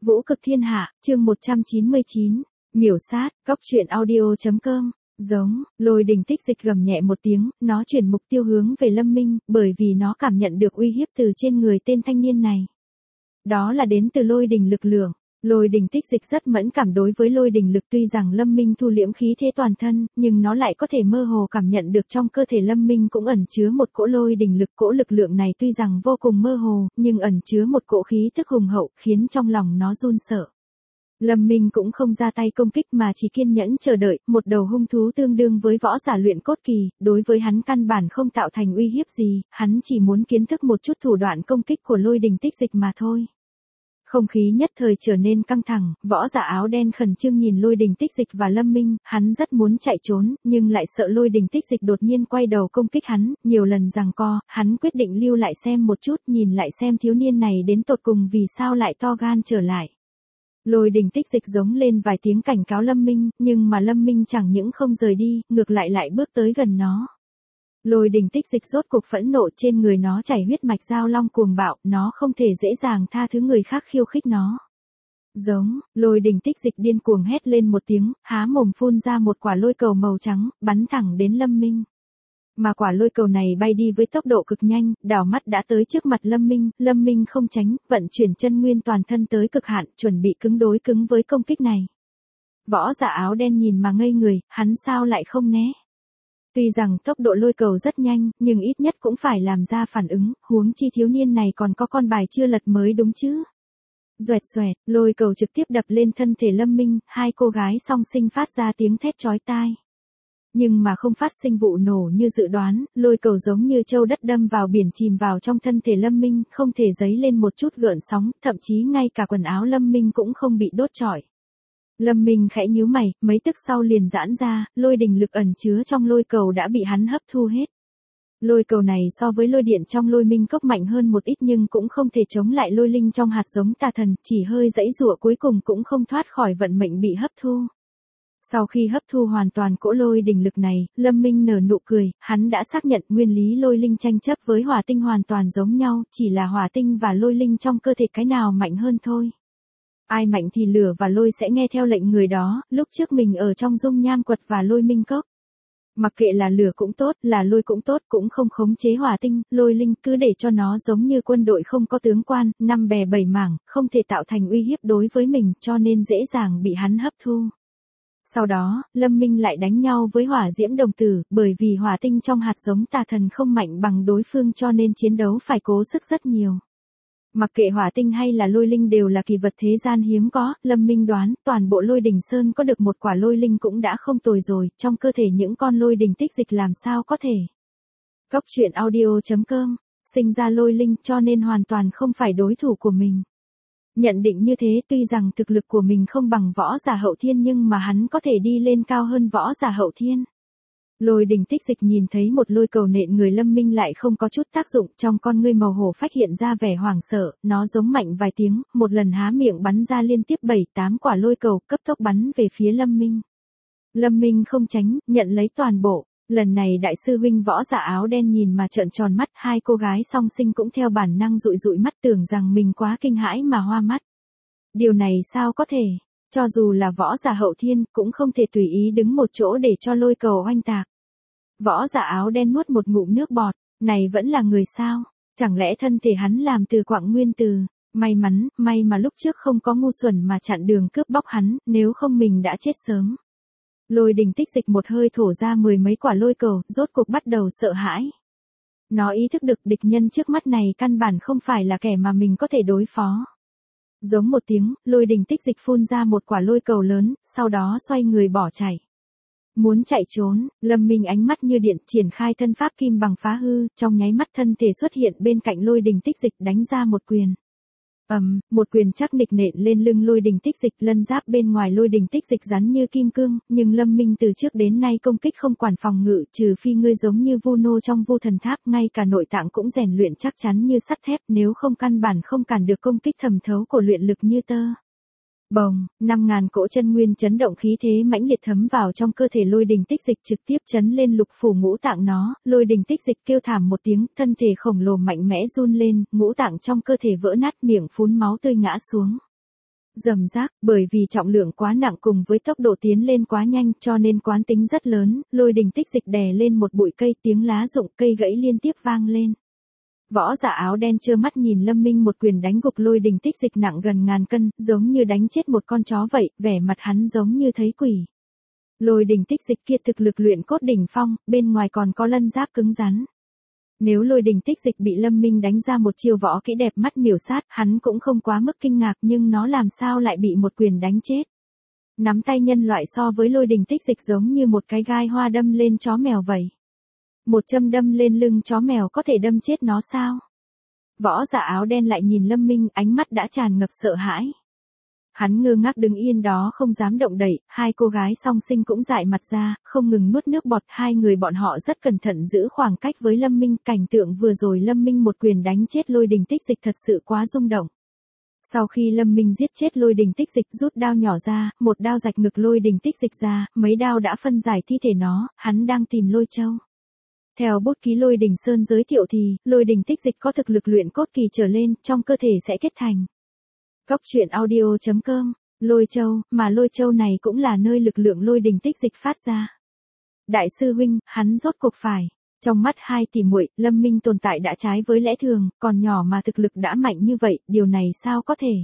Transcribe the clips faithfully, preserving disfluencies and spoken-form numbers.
Vũ cực thiên hạ, chương một trăm chín mươi chín, miểu sát, góc truyện audio.com, giống, lôi đình tích dịch gầm nhẹ một tiếng, nó chuyển mục tiêu hướng về Lâm Minh, bởi vì nó cảm nhận được uy hiếp từ trên người tên thanh niên này. Đó là đến từ lôi đình lực lượng. Lôi đình tích dịch rất mẫn cảm đối với lôi đình lực, tuy rằng Lâm Minh thu liễm khí thế toàn thân, nhưng nó lại có thể mơ hồ cảm nhận được trong cơ thể Lâm Minh cũng ẩn chứa một cỗ lôi đình lực. Cỗ lực lượng này tuy rằng vô cùng mơ hồ, nhưng ẩn chứa một cỗ khí tức hùng hậu, khiến trong lòng nó run sợ. Lâm Minh cũng không ra tay công kích mà chỉ kiên nhẫn chờ đợi, một đầu hung thú tương đương với võ giả luyện cốt kỳ, đối với hắn căn bản không tạo thành uy hiếp gì, hắn chỉ muốn kiến thức một chút thủ đoạn công kích của lôi đình tích dịch mà thôi. Không khí nhất thời trở nên căng thẳng, võ giả áo đen khẩn trương nhìn lôi đình tích dịch và Lâm Minh, hắn rất muốn chạy trốn, nhưng lại sợ lôi đình tích dịch đột nhiên quay đầu công kích hắn, nhiều lần giằng co, hắn quyết định lưu lại xem một chút, nhìn lại xem thiếu niên này đến tột cùng vì sao lại to gan trở lại. Lôi đình tích dịch giống lên vài tiếng cảnh cáo Lâm Minh, nhưng mà Lâm Minh chẳng những không rời đi, ngược lại lại bước tới gần nó. Lôi đình tích dịch rốt cuộc phẫn nộ, trên người nó chảy huyết mạch giao long cuồng bạo, nó không thể dễ dàng tha thứ người khác khiêu khích nó. Giống, lôi đình tích dịch điên cuồng hét lên một tiếng, há mồm phun ra một quả lôi cầu màu trắng, bắn thẳng đến Lâm Minh. Mà quả lôi cầu này bay đi với tốc độ cực nhanh, đảo mắt đã tới trước mặt Lâm Minh, Lâm Minh không tránh, vận chuyển chân nguyên toàn thân tới cực hạn, chuẩn bị cứng đối cứng với công kích này. Võ giả áo đen nhìn mà ngây người, hắn sao lại không né? Tuy rằng tốc độ lôi cầu rất nhanh, nhưng ít nhất cũng phải làm ra phản ứng, huống chi thiếu niên này còn có con bài chưa lật mới đúng chứ. Doẹt doẹt, lôi cầu trực tiếp đập lên thân thể Lâm Minh, hai cô gái song sinh phát ra tiếng thét chói tai. Nhưng mà không phát sinh vụ nổ như dự đoán, lôi cầu giống như châu đất đâm vào biển chìm vào trong thân thể Lâm Minh, không thể dấy lên một chút gợn sóng, thậm chí ngay cả quần áo Lâm Minh cũng không bị đốt trọi. Lâm Minh khẽ nhíu mày, mấy tức sau liền giãn ra, lôi đình lực ẩn chứa trong lôi cầu đã bị hắn hấp thu hết. Lôi cầu này so với lôi điện trong lôi minh cốc mạnh hơn một ít nhưng cũng không thể chống lại lôi linh trong hạt giống tà thần, chỉ hơi giãy giụa cuối cùng cũng không thoát khỏi vận mệnh bị hấp thu. Sau khi hấp thu hoàn toàn cỗ lôi đình lực này, Lâm Minh nở nụ cười, hắn đã xác nhận nguyên lý lôi linh tranh chấp với hỏa tinh hoàn toàn giống nhau, chỉ là hỏa tinh và lôi linh trong cơ thể cái nào mạnh hơn thôi. Ai mạnh thì lửa và lôi sẽ nghe theo lệnh người đó, lúc trước mình ở trong dung nham quật và lôi minh cốc. Mặc kệ là lửa cũng tốt, là lôi cũng tốt, cũng không khống chế hỏa tinh, lôi linh, cứ để cho nó giống như quân đội không có tướng quan, năm bè bảy mảng, không thể tạo thành uy hiếp đối với mình, cho nên dễ dàng bị hắn hấp thu. Sau đó, Lâm Minh lại đánh nhau với hỏa diễm đồng tử, bởi vì hỏa tinh trong hạt giống tà thần không mạnh bằng đối phương cho nên chiến đấu phải cố sức rất nhiều. Mặc kệ hỏa tinh hay là lôi linh đều là kỳ vật thế gian hiếm có, Lâm Minh đoán, toàn bộ lôi đình sơn có được một quả lôi linh cũng đã không tồi rồi, trong cơ thể những con lôi đình tích dịch làm sao có thể. Góc truyện audio.com, sinh ra lôi linh cho nên hoàn toàn không phải đối thủ của mình. Nhận định như thế, tuy rằng thực lực của mình không bằng võ giả hậu thiên nhưng mà hắn có thể đi lên cao hơn võ giả hậu thiên. Lôi đình tích dịch nhìn thấy một lôi cầu nện người Lâm Minh lại không có chút tác dụng, trong con ngươi màu hổ phách hiện ra vẻ hoảng sợ, nó giống mạnh vài tiếng, một lần há miệng bắn ra liên tiếp bảy tám quả lôi cầu, cấp tốc bắn về phía Lâm Minh. Lâm Minh không tránh, nhận lấy toàn bộ. Lần này đại sư huynh võ giả áo đen nhìn mà trợn tròn mắt, hai cô gái song sinh cũng theo bản năng dụi dụi mắt, tưởng rằng mình quá kinh hãi mà hoa mắt. Điều này sao có thể, cho dù là võ giả hậu thiên, cũng không thể tùy ý đứng một chỗ để cho lôi cầu oanh tạc. Võ giả áo đen nuốt một ngụm nước bọt, này vẫn là người sao, chẳng lẽ thân thể hắn làm từ quặng nguyên từ, may mắn, may mà lúc trước không có ngu xuẩn mà chặn đường cướp bóc hắn, nếu không mình đã chết sớm. Lôi đình tích dịch một hơi thổ ra mười mấy quả lôi cầu, rốt cuộc bắt đầu sợ hãi. Nó ý thức được địch nhân trước mắt này căn bản không phải là kẻ mà mình có thể đối phó. Giống một tiếng, lôi đình tích dịch phun ra một quả lôi cầu lớn, sau đó xoay người bỏ chạy. Muốn chạy trốn, Lâm Minh ánh mắt như điện triển khai thân pháp kim bằng phá hư, trong nháy mắt thân thể xuất hiện bên cạnh lôi đình tích dịch đánh ra một quyền. ầm, um, một quyền chắc nịch nện lên lưng lôi đình tích dịch, lân giáp bên ngoài lôi đình tích dịch rắn như kim cương, nhưng Lâm Minh từ trước đến nay công kích không quản phòng ngự, trừ phi ngươi giống như Vu Nô trong Vu Thần Tháp, ngay cả nội tạng cũng rèn luyện chắc chắn như sắt thép, nếu không căn bản không cản được công kích thẩm thấu của luyện lực như tơ. Bồng, năm ngàn cỗ chân nguyên chấn động khí thế mãnh liệt thấm vào trong cơ thể lôi đình tích dịch trực tiếp chấn lên lục phủ ngũ tạng nó, lôi đình tích dịch kêu thảm một tiếng, thân thể khổng lồ mạnh mẽ run lên, ngũ tạng trong cơ thể vỡ nát, miệng phun máu tươi ngã xuống. Rầm rác, bởi vì trọng lượng quá nặng cùng với tốc độ tiến lên quá nhanh cho nên quán tính rất lớn, lôi đình tích dịch đè lên một bụi cây, tiếng lá rụng cây gãy liên tiếp vang lên. Võ giả áo đen trơ mắt nhìn Lâm Minh một quyền đánh gục lôi đình tích dịch nặng gần ngàn cân, giống như đánh chết một con chó vậy, vẻ mặt hắn giống như thấy quỷ. Lôi đình tích dịch kia thực lực luyện cốt đỉnh phong, bên ngoài còn có lân giáp cứng rắn. Nếu lôi đình tích dịch bị Lâm Minh đánh ra một chiêu võ kỹ đẹp mắt miểu sát, hắn cũng không quá mức kinh ngạc, nhưng nó làm sao lại bị một quyền đánh chết. Nắm tay nhân loại so với lôi đình tích dịch giống như một cái gai hoa đâm lên chó mèo vậy. Một châm đâm lên lưng chó mèo có thể đâm chết nó sao? Võ giả áo đen lại nhìn Lâm Minh, ánh mắt đã tràn ngập sợ hãi. Hắn ngơ ngác đứng yên đó không dám động đậy, hai cô gái song sinh cũng dại mặt ra, không ngừng nuốt nước bọt, hai người bọn họ rất cẩn thận giữ khoảng cách với Lâm Minh, cảnh tượng vừa rồi Lâm Minh một quyền đánh chết lôi đình tích dịch thật sự quá rung động. Sau khi Lâm Minh giết chết lôi đình tích dịch rút đao nhỏ ra, một đao rạch ngực lôi đình tích dịch ra, mấy đao đã phân giải thi thể nó, hắn đang tìm lôi châu. Theo bút ký lôi đình sơn giới thiệu thì, lôi đình tích dịch có thực lực luyện cốt kỳ trở lên, trong cơ thể sẽ kết thành. Góc truyện audio chấm com, lôi châu, mà lôi châu này cũng là nơi lực lượng lôi đình tích dịch phát ra. Đại sư huynh, hắn rốt cuộc phải. Trong mắt hai tỷ muội, Lâm Minh tồn tại đã trái với lẽ thường, còn nhỏ mà thực lực đã mạnh như vậy, điều này sao có thể?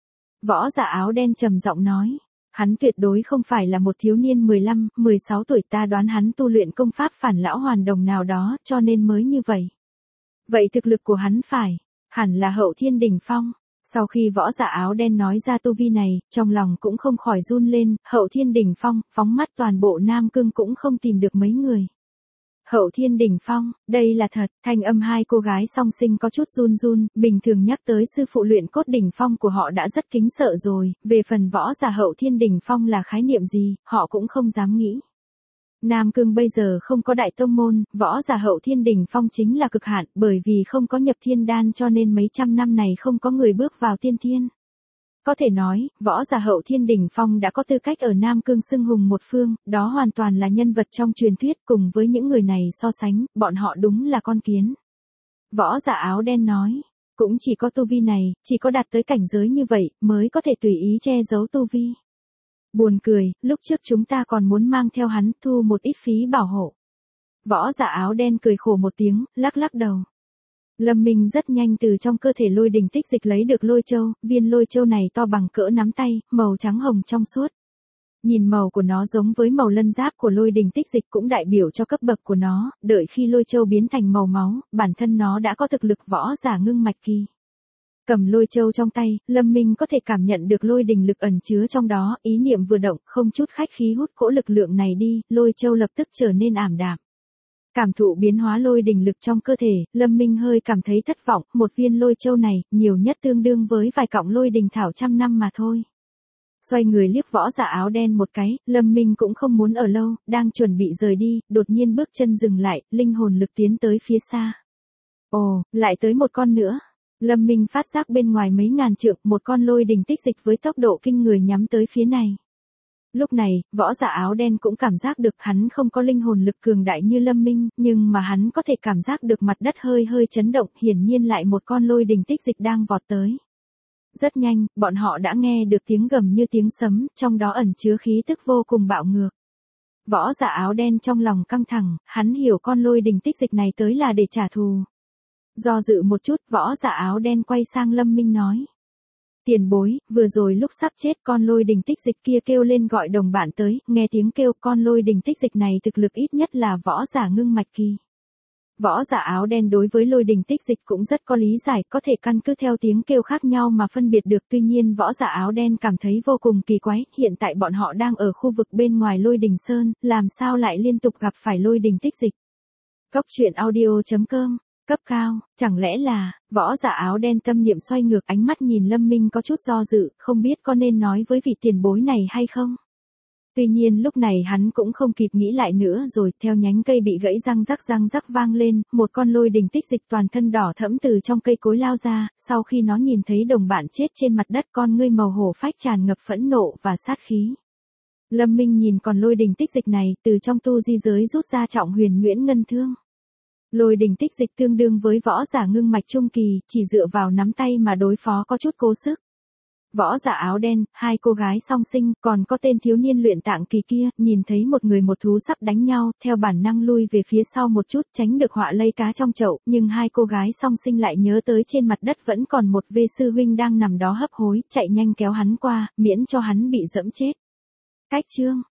Võ giả áo đen trầm giọng nói. Hắn tuyệt đối không phải là một thiếu niên mười lăm, mười sáu tuổi, ta đoán hắn tu luyện công pháp phản lão hoàn đồng nào đó, cho nên mới như vậy. Vậy thực lực của hắn phải, hẳn là hậu thiên đỉnh phong. Sau khi võ giả áo đen nói ra tu vi này, trong lòng cũng không khỏi run lên, hậu thiên đỉnh phong, phóng mắt toàn bộ Nam Cương cũng không tìm được mấy người. Hậu thiên đỉnh phong, đây là thật, thanh âm hai cô gái song sinh có chút run run, bình thường nhắc tới sư phụ luyện cốt đỉnh phong của họ đã rất kính sợ rồi, về phần võ giả hậu thiên đỉnh phong là khái niệm gì, họ cũng không dám nghĩ. Nam Cương bây giờ không có đại tông môn, võ giả hậu thiên đỉnh phong chính là cực hạn, bởi vì không có nhập thiên đan cho nên mấy trăm năm này không có người bước vào tiên thiên. Có thể nói, võ giả hậu thiên đỉnh phong đã có tư cách ở Nam Cương xưng hùng một phương, đó hoàn toàn là nhân vật trong truyền thuyết, cùng với những người này so sánh, bọn họ đúng là con kiến. Võ giả áo đen nói, cũng chỉ có tu vi này, chỉ có đạt tới cảnh giới như vậy, mới có thể tùy ý che giấu tu vi. Buồn cười, lúc trước chúng ta còn muốn mang theo hắn thu một ít phí bảo hộ. Võ giả áo đen cười khổ một tiếng, lắc lắc đầu. Lâm Minh rất nhanh từ trong cơ thể lôi đình tích dịch lấy được lôi châu, viên lôi châu này to bằng cỡ nắm tay, màu trắng hồng trong suốt. Nhìn màu của nó giống với màu lân giáp của lôi đình tích dịch cũng đại biểu cho cấp bậc của nó, đợi khi lôi châu biến thành màu máu, bản thân nó đã có thực lực võ giả ngưng mạch kỳ. Cầm lôi châu trong tay, Lâm Minh có thể cảm nhận được lôi đình lực ẩn chứa trong đó, ý niệm vừa động, không chút khách khí hút cỗ lực lượng này đi, lôi châu lập tức trở nên ảm đạm. Cảm thụ biến hóa lôi đình lực trong cơ thể, Lâm Minh hơi cảm thấy thất vọng, một viên lôi châu này, nhiều nhất tương đương với vài cọng lôi đình thảo trăm năm mà thôi. Xoay người liếc võ giả áo đen một cái, Lâm Minh cũng không muốn ở lâu, đang chuẩn bị rời đi, đột nhiên bước chân dừng lại, linh hồn lực tiến tới phía xa. Ồ, lại tới một con nữa. Lâm Minh phát giác bên ngoài mấy ngàn trượng, một con lôi đình tích dịch với tốc độ kinh người nhắm tới phía này. Lúc này, võ giả áo đen cũng cảm giác được hắn không có linh hồn lực cường đại như Lâm Minh, nhưng mà hắn có thể cảm giác được mặt đất hơi hơi chấn động, hiển nhiên lại một con lôi đình tích dịch đang vọt tới. Rất nhanh, bọn họ đã nghe được tiếng gầm như tiếng sấm, trong đó ẩn chứa khí tức vô cùng bạo ngược. Võ giả áo đen trong lòng căng thẳng, hắn hiểu con lôi đình tích dịch này tới là để trả thù. Do dự một chút, võ giả áo đen quay sang Lâm Minh nói. Tiền bối, vừa rồi lúc sắp chết con lôi đình tích dịch kia kêu lên gọi đồng bạn tới, nghe tiếng kêu con lôi đình tích dịch này thực lực ít nhất là võ giả ngưng mạch kỳ. Võ giả áo đen đối với lôi đình tích dịch cũng rất có lý giải, có thể căn cứ theo tiếng kêu khác nhau mà phân biệt được, tuy nhiên võ giả áo đen cảm thấy vô cùng kỳ quái, hiện tại bọn họ đang ở khu vực bên ngoài lôi đình sơn, làm sao lại liên tục gặp phải lôi đình tích dịch. Góc truyện audio chấm com Cấp cao, chẳng lẽ là, võ giả áo đen tâm niệm xoay ngược ánh mắt nhìn Lâm Minh có chút do dự, không biết có nên nói với vị tiền bối này hay không. Tuy nhiên lúc này hắn cũng không kịp nghĩ lại nữa rồi, theo nhánh cây bị gãy răng rắc răng rắc vang lên, một con lôi đình tích dịch toàn thân đỏ thẫm từ trong cây cối lao ra, sau khi nó nhìn thấy đồng bạn chết trên mặt đất con ngươi màu hổ phách tràn ngập phẫn nộ và sát khí. Lâm Minh nhìn con lôi đình tích dịch này, từ trong tu di giới rút ra trọng huyền nhuyễn ngân thương. Lôi đình tích dịch tương đương với võ giả ngưng mạch trung kỳ, chỉ dựa vào nắm tay mà đối phó có chút cố sức. Võ giả áo đen, hai cô gái song sinh, còn có tên thiếu niên luyện tạng kỳ kia, nhìn thấy một người một thú sắp đánh nhau, theo bản năng lui về phía sau một chút tránh được họa lây cá trong chậu, nhưng hai cô gái song sinh lại nhớ tới trên mặt đất vẫn còn một vê sư huynh đang nằm đó hấp hối, chạy nhanh kéo hắn qua, miễn cho hắn bị dẫm chết. Cách chương